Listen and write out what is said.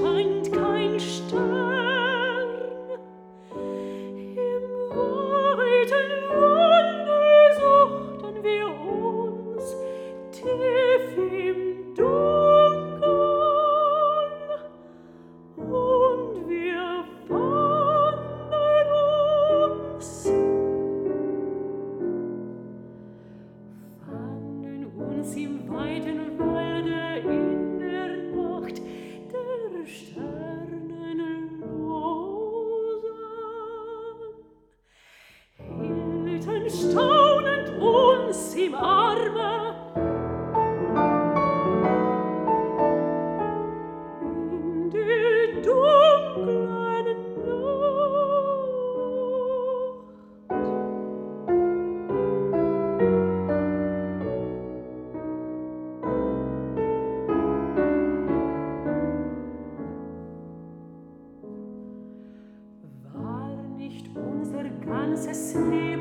scheint kein Stern. Im weiten Walde suchten wir uns tief im Dunkel, und wir fanden uns im weiten Walde in der Nacht der Sternen losen, hielten staunend uns im Arme in der dunklen Nacht. War nicht unser ganzes Leben